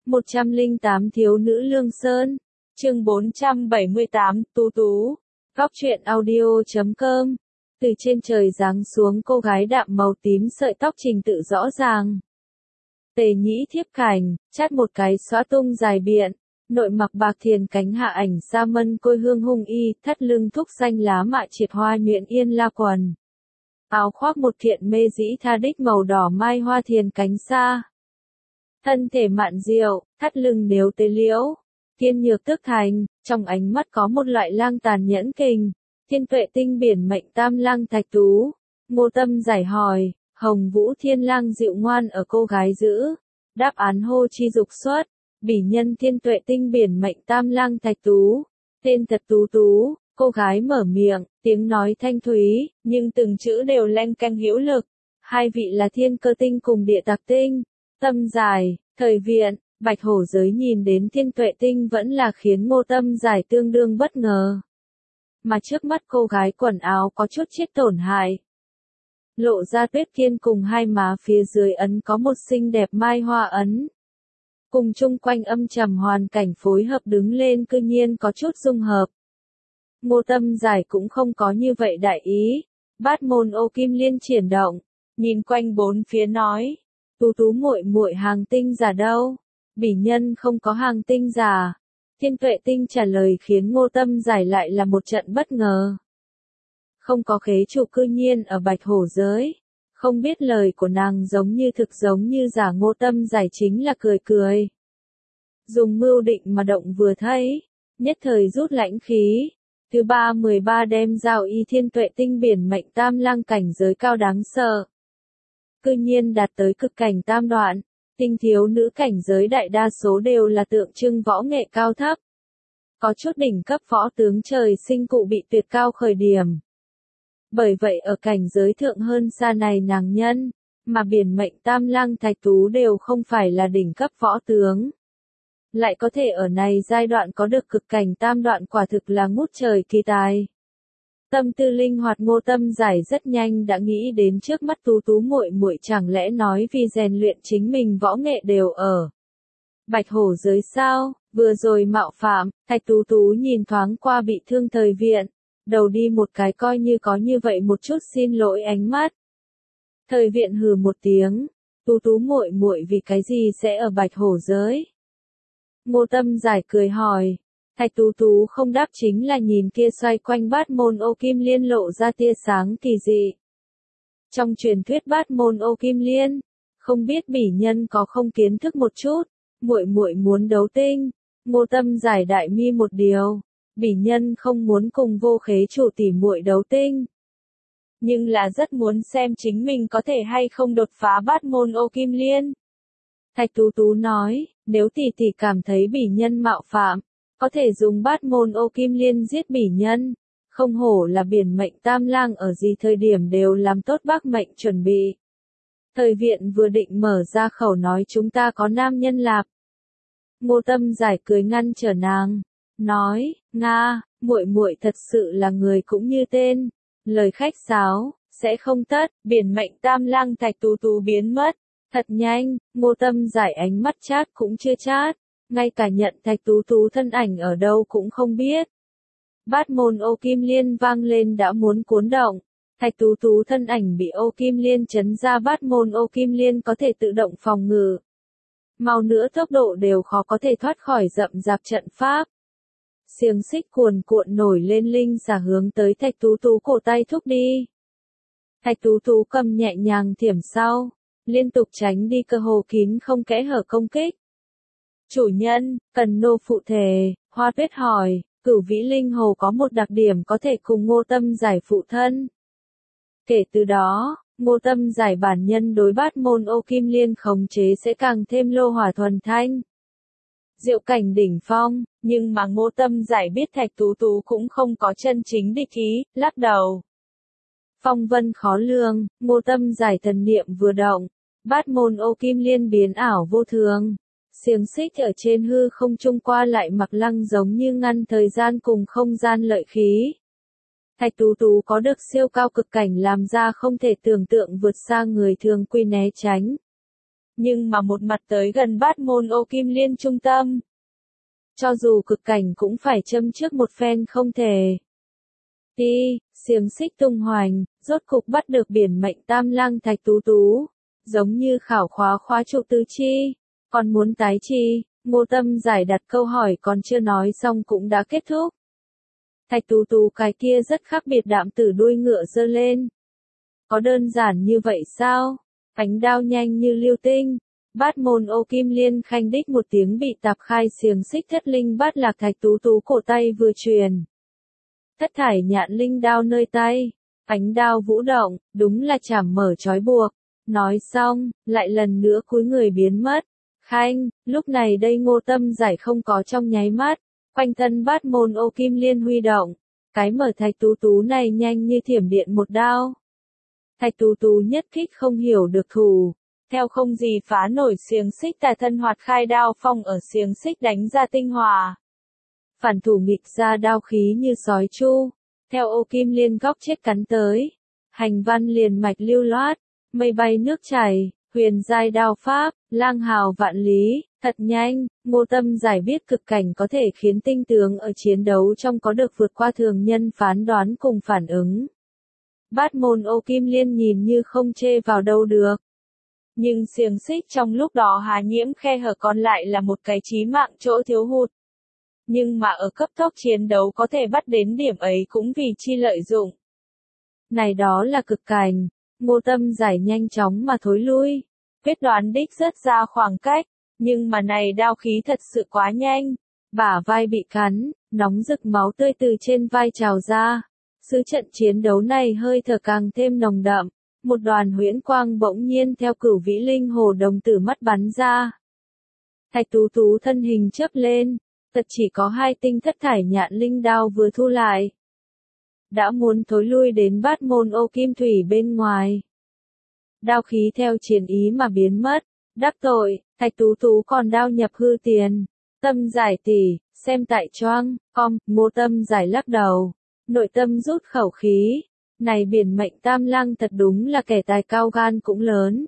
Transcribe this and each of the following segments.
108 Thiếu nữ Lương Sơn. Chương 478, Tú Tú. Góc truyện audio.com. Từ trên trời giáng xuống cô gái đạm màu tím sợi tóc trình tự rõ ràng. Tề nhĩ thiếp cảnh, chát một cái xõa tung dài biện. Nội mặc bạc thiền cánh hạ ảnh sa mân côi hương hung y, thắt lưng thúc xanh lá mạ triệt hoa nhuyễn yên la quần. Áo khoác một thiện mê dĩ tha đích màu đỏ mai hoa thiền cánh sa. Thân thể mạn diệu, thắt lưng nếu tế liễu. Thiên nhược tước thành, trong ánh mắt có một loại lang tàn nhẫn kình. Thiên tuệ tinh biển mệnh tam lang thạch tú. Ngô Tâm giải hỏi, Hồng Vũ Thiên Lang dịu ngoan ở cô gái giữ. Đáp án hô chi dục xuất. Bỉ nhân thiên tuệ tinh biển mệnh tam lang thạch tú. Tên thật Tú Tú. Cô gái mở miệng, tiếng nói thanh thúy, nhưng từng chữ đều leng keng hữu lực. Hai vị là thiên cơ tinh cùng địa tạc tinh. Tâm giải, thời viện, Bạch Hổ giới nhìn đến thiên tuệ tinh vẫn là khiến Ngô Tâm giải tương đương bất ngờ. Mà trước mắt cô gái quần áo có chút chết tổn hại. Lộ ra tuyết kiên cùng hai má phía dưới ấn có một xinh đẹp mai hoa ấn. Cùng chung quanh âm trầm hoàn cảnh phối hợp đứng lên cư nhiên có chút dung hợp. Ngô Tâm giải cũng không có như vậy đại ý. Bát môn ô kim liên triển động, nhìn quanh bốn phía nói. Tú Tú muội muội hàng tinh giả đâu? Bỉ nhân không có hàng tinh giả. Thiên tuệ tinh trả lời khiến Ngô Tâm giải lại là một trận bất ngờ. Không có khế chủ cư nhiên ở Bạch Hổ giới. Không biết lời của nàng giống như thực giống như giả. Ngô Tâm giải chính là cười cười. Dùng mưu định mà động vừa thấy. Nhất thời rút lãnh khí. Thứ 13 đem giao y thiên tuệ tinh biển mệnh tam lang cảnh giới cao đáng sợ. Cư nhiên đạt tới cực cảnh tam đoạn. Tinh thiếu nữ cảnh giới đại đa số đều là tượng trưng võ nghệ cao thấp. Có chút đỉnh cấp võ tướng trời sinh cụ bị tuyệt cao khởi điểm. Bởi vậy ở cảnh giới thượng hơn xa này nàng nhân, mà biển mệnh tam lang thạch tú đều không phải là đỉnh cấp võ tướng. Lại có thể ở này giai đoạn có được cực cảnh tam đoạn quả thực là ngút trời kỳ tài. Tâm tư linh hoạt Ngô Tâm giải rất nhanh đã nghĩ đến trước mắt Tú Tú muội muội chẳng lẽ nói vì rèn luyện chính mình võ nghệ đều ở Bạch Hổ giới sao? Vừa rồi mạo phạm, Thạch Tú Tú nhìn thoáng qua bị thương thời viện, đầu đi một cái coi như có như vậy một chút xin lỗi ánh mắt. Thời viện hừ một tiếng, Tú Tú muội muội vì cái gì sẽ ở Bạch Hổ giới? Ngô Tâm giải cười hỏi. Thạch Tú Tú không đáp chính là nhìn kia xoay quanh bát môn ô kim liên lộ ra tia sáng kỳ dị. Trong truyền thuyết bát môn ô kim liên, không biết bỉ nhân có không kiến thức một chút, muội muội muốn đấu tinh. Ngô Tâm giải đại mi một điều, bỉ nhân không muốn cùng vô khế chủ tỷ muội đấu tinh. Nhưng là rất muốn xem chính mình có thể hay không đột phá bát môn ô kim liên. Thạch Tú Tú nói, nếu tỷ tỷ cảm thấy bỉ nhân mạo phạm, có thể dùng bát môn ô kim liên giết bỉ nhân. Không hổ là biển mệnh tam lang ở gì thời điểm đều làm tốt bác mệnh chuẩn bị. Thời viện vừa định mở ra khẩu nói chúng ta có nam nhân lạp. Ngô Tâm giải cười ngăn trở nàng. Nói, Nga, muội muội thật sự là người cũng như tên. Lời khách sáo, sẽ không tất, biển mệnh tam lang Thạch Tú Tú biến mất. Thật nhanh, Ngô Tâm giải ánh mắt chát cũng chưa chát. Ngay cả nhận Thạch Tú Tú thân ảnh ở đâu cũng không biết. Bát môn ô kim liên vang lên đã muốn cuốn động. Thạch Tú Tú thân ảnh bị ô kim liên chấn ra bát môn ô kim liên có thể tự động phòng ngự. Mau nữa tốc độ đều khó có thể thoát khỏi rậm rạp trận pháp. Xiềng xích cuồn cuộn nổi lên linh xả hướng tới Thạch Tú Tú cổ tay thúc đi. Thạch Tú Tú cầm nhẹ nhàng thiểm sau, liên tục tránh đi cơ hồ kín không kẽ hở công kích. Chủ nhân, cần nô phụ thể, Hoa Tuyết hỏi, Cửu Vĩ Linh Hồ có một đặc điểm có thể cùng Ngô Tâm giải phụ thân. Kể từ đó, Ngô Tâm giải bản nhân đối bát môn ô kim liên khống chế sẽ càng thêm lô hỏa thuần thanh. Diệu cảnh đỉnh phong, nhưng mà Ngô Tâm giải biết Thạch Tú Tú cũng không có chân chính địch ý, lắc đầu. Phong vân khó lường, Ngô Tâm giải thần niệm vừa động, bát môn ô kim liên biến ảo vô thường. Xiềng xích ở trên hư không trung qua lại mặc lăng giống như ngăn thời gian cùng không gian lợi khí. Thạch Tú Tú có được siêu cao cực cảnh làm ra không thể tưởng tượng vượt xa người thường quy né tránh. Nhưng mà một mặt tới gần bát môn ô kim liên trung tâm. Cho dù cực cảnh cũng phải châm trước một phen không thể. Xiềng xích tung hoành, rốt cục bắt được biển mệnh tam lang Thạch Tú Tú. Giống như khảo khóa trụ tứ chi. Còn muốn tái chi, Ngô Tâm Giải đặt câu hỏi còn chưa nói xong cũng đã kết thúc. Thạch Tú Tú cái kia rất khác biệt đạm tử đuôi ngựa giơ lên. Có đơn giản như vậy sao? Ánh đao nhanh như lưu tinh. Bát môn ô kim liên khanh đích một tiếng bị tạp khai xiềng xích thất linh bát lạc Thạch Tú Tú cổ tay vừa truyền. Thất thải nhạn linh đao nơi tay. Ánh đao vũ động, đúng là chảm mở trói buộc. Nói xong, lại lần nữa cúi người biến mất. Khanh, lúc này đây Ngô Tâm Giải không có trong nháy mắt. Quanh thân bát môn ô kim liên huy động. Cái mở Thạch Tú Tú này nhanh như thiểm điện một đao. Thạch Tú Tú nhất kích không hiểu được thủ. Theo không gì phá nổi xiềng xích tà thân hoạt khai đao phong ở xiềng xích đánh ra tinh hòa. Phản thủ nghịch ra đao khí như sói chu. Theo ô kim liên góc chết cắn tới. Hành văn liền mạch lưu loát. Mây bay nước chảy. Huyền giai đao pháp. Lang hào vạn lý. Thật nhanh. Ngô Tâm Giải biết cực cảnh có thể khiến tinh tướng ở chiến đấu trong có được vượt qua thường nhân phán đoán cùng phản ứng. Bát môn ô kim liên nhìn như không chê vào đâu được. Nhưng xiềng xích trong lúc đó hà nhiễm khe hở còn lại là một cái chí mạng chỗ thiếu hụt. Nhưng mà ở cấp tốc chiến đấu có thể bắt đến điểm ấy cũng vì chi lợi dụng. Này đó là cực cảnh. Ngô Tâm Giải nhanh chóng mà thối lui. Quyết đoán đích rất ra khoảng cách. Nhưng mà này đao khí thật sự quá nhanh. Bả vai bị cắn, nóng rực máu tươi từ trên vai trào ra. Sự trận chiến đấu này hơi thở càng thêm nồng đậm. Một đoàn huyễn quang bỗng nhiên theo Cửu Vĩ Linh Hồ Đồng Tử mắt bắn ra. Thạch Tú Tú thân hình chớp lên, thật chỉ có 2 tinh thất thải nhạn linh đao vừa thu lại. Đã muốn thối lui đến bát môn ô kim thủy bên ngoài. Đao khí theo chiến ý mà biến mất, đắc tội, Thạch Tú Tú còn đao nhập hư tiền. Tâm Giải tỷ, xem tại choang, Ngô Tâm Giải lắc đầu. Nội tâm rút khẩu khí. Này biển mệnh tam lang thật đúng là kẻ tài cao gan cũng lớn.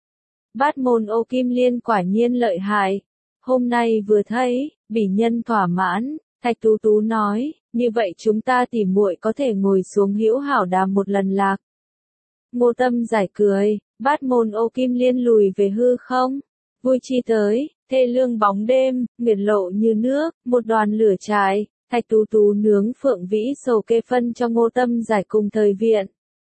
Bát môn ô kim liên quả nhiên lợi hại. Hôm nay vừa thấy, bỉ nhân thỏa mãn, Thạch Tú Tú nói, như vậy chúng ta tỉ muội có thể ngồi xuống hữu hảo đàm một lần lạc. Ngô Tâm Giải cười, bát môn ô kim liên lùi về hư không? Vui chi tới, thê lương bóng đêm, nguyệt lộ như nước, một đoàn lửa cháy. Thạch Tú Tú nướng phượng vĩ sầu kê phân cho Ngô Tâm Giải cùng thời viện.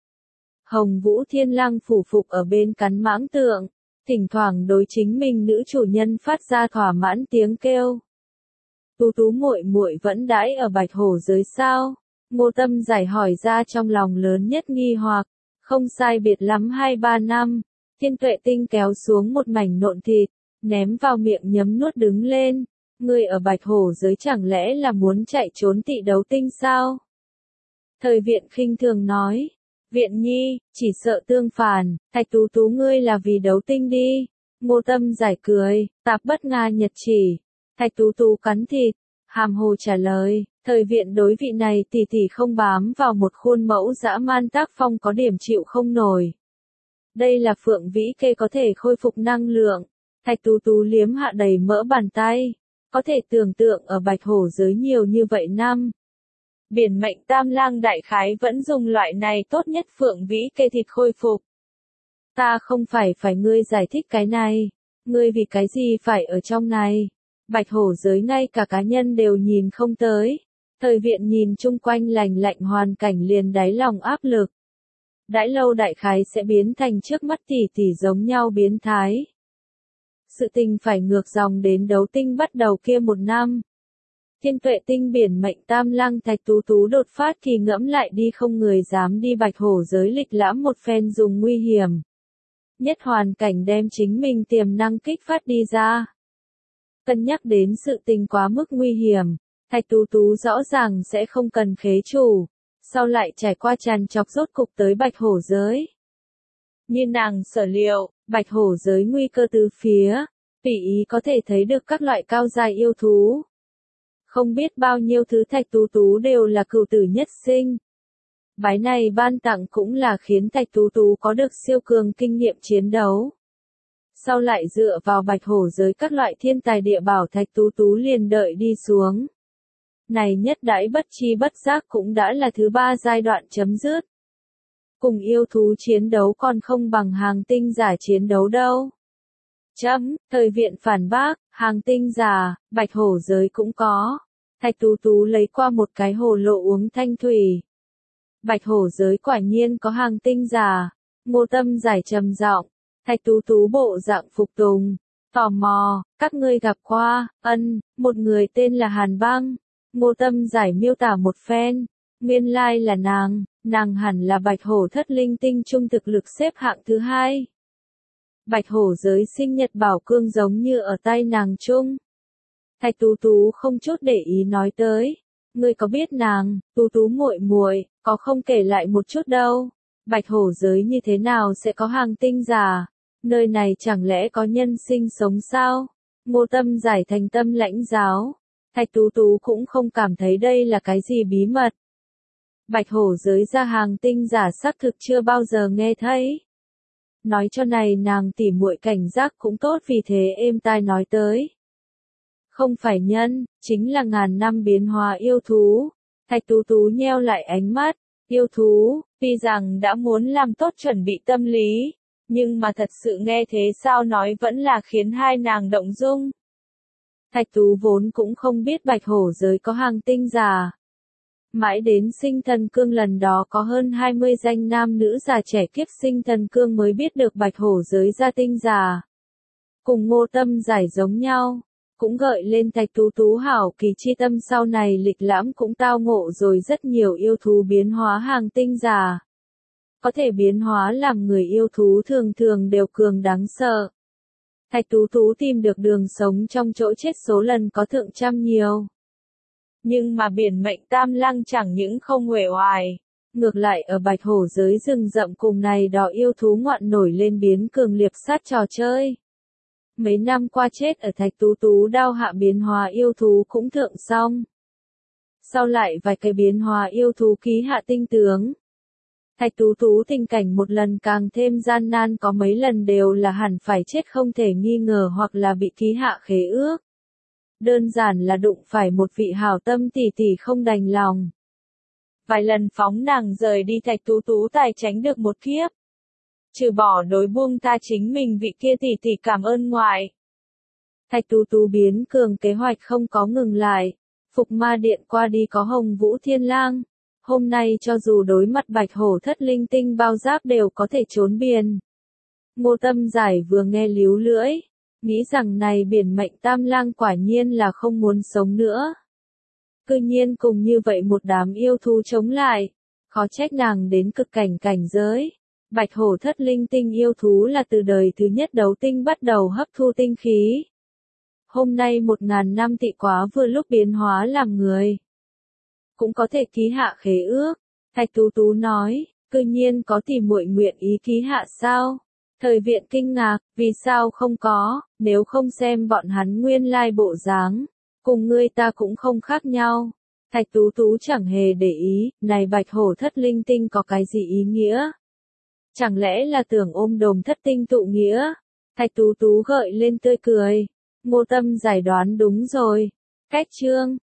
Hồng Vũ Thiên Lang phủ phục ở bên cắn mãng tượng, thỉnh thoảng đối chính mình nữ chủ nhân phát ra thỏa mãn tiếng kêu. Tú Tú muội muội vẫn đãi ở Bạch Hổ giới sao? Ngô Tâm Giải hỏi ra trong lòng lớn nhất nghi hoặc. Không sai biệt lắm 2-3 năm, Thiên Tuệ Tinh kéo xuống một mảnh nộn thịt, ném vào miệng nhấm nuốt đứng lên. Ngươi ở Bạch Hổ giới chẳng lẽ là muốn chạy trốn Tị Đấu Tinh sao? Thời viện khinh thường nói. Viện nhi, chỉ sợ tương phản, Thạch Tú Tú ngươi là vì đấu tinh đi. Ngô Tâm Giải cười, tạp bất Nga nhật chỉ. Thạch Tú Tú cắn thịt, hàm hồ trả lời, thời viện đối vị này tỷ tỷ không bám vào một khuôn mẫu dã man tác phong có điểm chịu không nổi. Đây là phượng vĩ kê có thể khôi phục năng lượng. Thạch Tú Tú liếm hạ đầy mỡ bàn tay. Có thể tưởng tượng ở Bạch Hổ giới nhiều như vậy năm. Biển mệnh tam lang đại khái vẫn dùng loại này tốt nhất phượng vĩ kê thịt khôi phục. Ta không phải ngươi giải thích cái này. Ngươi vì cái gì phải ở trong này. Bạch Hổ giới ngay cả cá nhân đều nhìn không tới. Thời viện nhìn chung quanh lành lạnh hoàn cảnh liền đáy lòng áp lực. Đãi lâu đại khái sẽ biến thành trước mắt tỷ tỷ giống nhau biến thái. Sự tình phải ngược dòng đến đấu tinh bắt đầu kia một năm. Thiên Tuệ Tinh biển mệnh tam lang Thạch Tú Tú đột phát kỳ ngẫm lại đi không người dám đi Bạch Hổ giới lịch lãm một phen dùng nguy hiểm. Nhất hoàn cảnh đem chính mình tiềm năng kích phát đi ra. Cân nhắc đến sự tình quá mức nguy hiểm, Thạch Tú Tú rõ ràng sẽ không cần khế chủ. Sau lại trải qua tràn trọc rốt cục tới Bạch Hổ giới. Như nàng sở liệu, Bạch Hổ giới nguy cơ từ phía, tùy ý có thể thấy được các loại cao dài yêu thú. Không biết bao nhiêu thứ Thạch Tú Tú đều là cửu tử nhất sinh. Bái này ban tặng cũng là khiến Thạch Tú Tú có được siêu cường kinh nghiệm chiến đấu. Sau lại dựa vào bạch hổ giới các loại thiên tài địa bảo Thạch Tú Tú liền đợi đi xuống. Này nhất đãi bất chi bất giác cũng đã là thứ 3 giai đoạn chấm dứt. Cùng yêu thú chiến đấu còn không bằng hàng tinh giả chiến đấu đâu. Thời viện phản bác, hàng tinh giả, bạch hổ giới cũng có. Thạch Tú Tú lấy qua một cái hồ lộ uống thanh thủy. Bạch hổ giới quả nhiên có hàng tinh giả. Ngô Tâm Giải trầm giọng. Thạch Tú Tú bộ dạng phục tùng. Tò mò, các ngươi gặp qua, một người tên là Hàn Băng. Ngô Tâm Giải miêu tả một phen. Nguyên lai là nàng hẳn là bạch hổ thất linh tinh trung thực lực xếp hạng thứ 2. Bạch hổ giới sinh nhật bảo cương giống như ở tay nàng chung. Thạch Tú Tú không chút để ý nói tới. Ngươi có biết nàng, Tú Tú muội muội, có không kể lại một chút đâu. Bạch hổ giới như thế nào sẽ có hàng tinh giả? Nơi này chẳng lẽ có nhân sinh sống sao? Ngô Tâm Giải thành tâm lãnh giáo. Thạch Tú Tú cũng không cảm thấy đây là cái gì bí mật. Bạch hổ giới ra hàng tinh giả xác thực chưa bao giờ nghe thấy. Nói cho này nàng tỉ muội cảnh giác cũng tốt vì thế êm tai nói tới. Không phải nhân, chính là ngàn năm biến hóa yêu thú. Thạch Tú Tú nheo lại ánh mắt. Yêu thú, tuy rằng đã muốn làm tốt chuẩn bị tâm lý, nhưng mà thật sự nghe thế sao nói vẫn là khiến hai nàng động dung. Thạch Tú vốn cũng không biết bạch hổ giới có hàng tinh giả. Mãi đến sinh thần cương lần đó có hơn 20 danh nam nữ già trẻ kiếp sinh thần cương mới biết được bạch hổ giới ra tinh giả. Cùng Ngô Tâm Giải giống nhau, cũng gợi lên Thạch Tú Tú hảo kỳ chi tâm sau này lịch lãm cũng tao ngộ rồi rất nhiều yêu thú biến hóa hàng tinh giả. Có thể biến hóa làm người yêu thú thường thường đều cường đáng sợ. Thạch Tú Tú tìm được đường sống trong chỗ chết số lần có thượng trăm nhiều. Nhưng mà biển mệnh tam lăng chẳng những không uể oải, ngược lại ở bạch hổ giới rừng rậm cùng này đỏ yêu thú ngoạn nổi lên biến cường liệp sát trò chơi. Mấy năm qua chết ở Thạch Tú Tú đao hạ biến hóa yêu thú cũng thượng xong. Sau lại vài cái biến hóa yêu thú ký hạ tinh tướng. Thạch Tú Tú tình cảnh một lần càng thêm gian nan, có mấy lần đều là hẳn phải chết không thể nghi ngờ hoặc là bị ký hạ khế ước. Đơn giản là đụng phải một vị hảo tâm tỷ tỷ không đành lòng. Vài lần phóng nàng rời đi Thạch Tú Tú tài tránh được một kiếp. Trừ bỏ đối buông tha chính mình vị kia tỷ tỷ cảm ơn ngoại. Thạch Tú Tú biến cường kế hoạch không có ngừng lại. Phục Ma Điện qua đi có Hồng Vũ Thiên Lang. Hôm nay cho dù đối mặt bạch hổ thất linh tinh bao giáp đều có thể trốn biển. Ngô Tâm Giải vừa nghe líu lưỡi. Nghĩ rằng này biển mệnh tam lang quả nhiên là không muốn sống nữa. Cư nhiên cùng như vậy một đám yêu thú chống lại. Khó trách nàng đến cực cảnh giới. Bạch hổ thất linh tinh yêu thú là từ đời thứ nhất đấu tinh bắt đầu hấp thu tinh khí. Hôm nay 1000 năm tị quá vừa lúc biến hóa làm người. Cũng có thể ký hạ khế ước. Thạch Tú Tú nói, cư nhiên có thì muội nguyện ý ký hạ sao? Thời viện kinh ngạc, vì sao không có, nếu không xem bọn hắn nguyên lai bộ dáng, cùng ngươi ta cũng không khác nhau. Thạch Tú Tú chẳng hề để ý, này bạch hổ thất linh tinh có cái gì ý nghĩa? Chẳng lẽ là tưởng ôm đồm thất tinh tụ nghĩa? Thạch Tú Tú gợi lên tươi cười. Ngô Tâm Giải đoán đúng rồi. Cách chương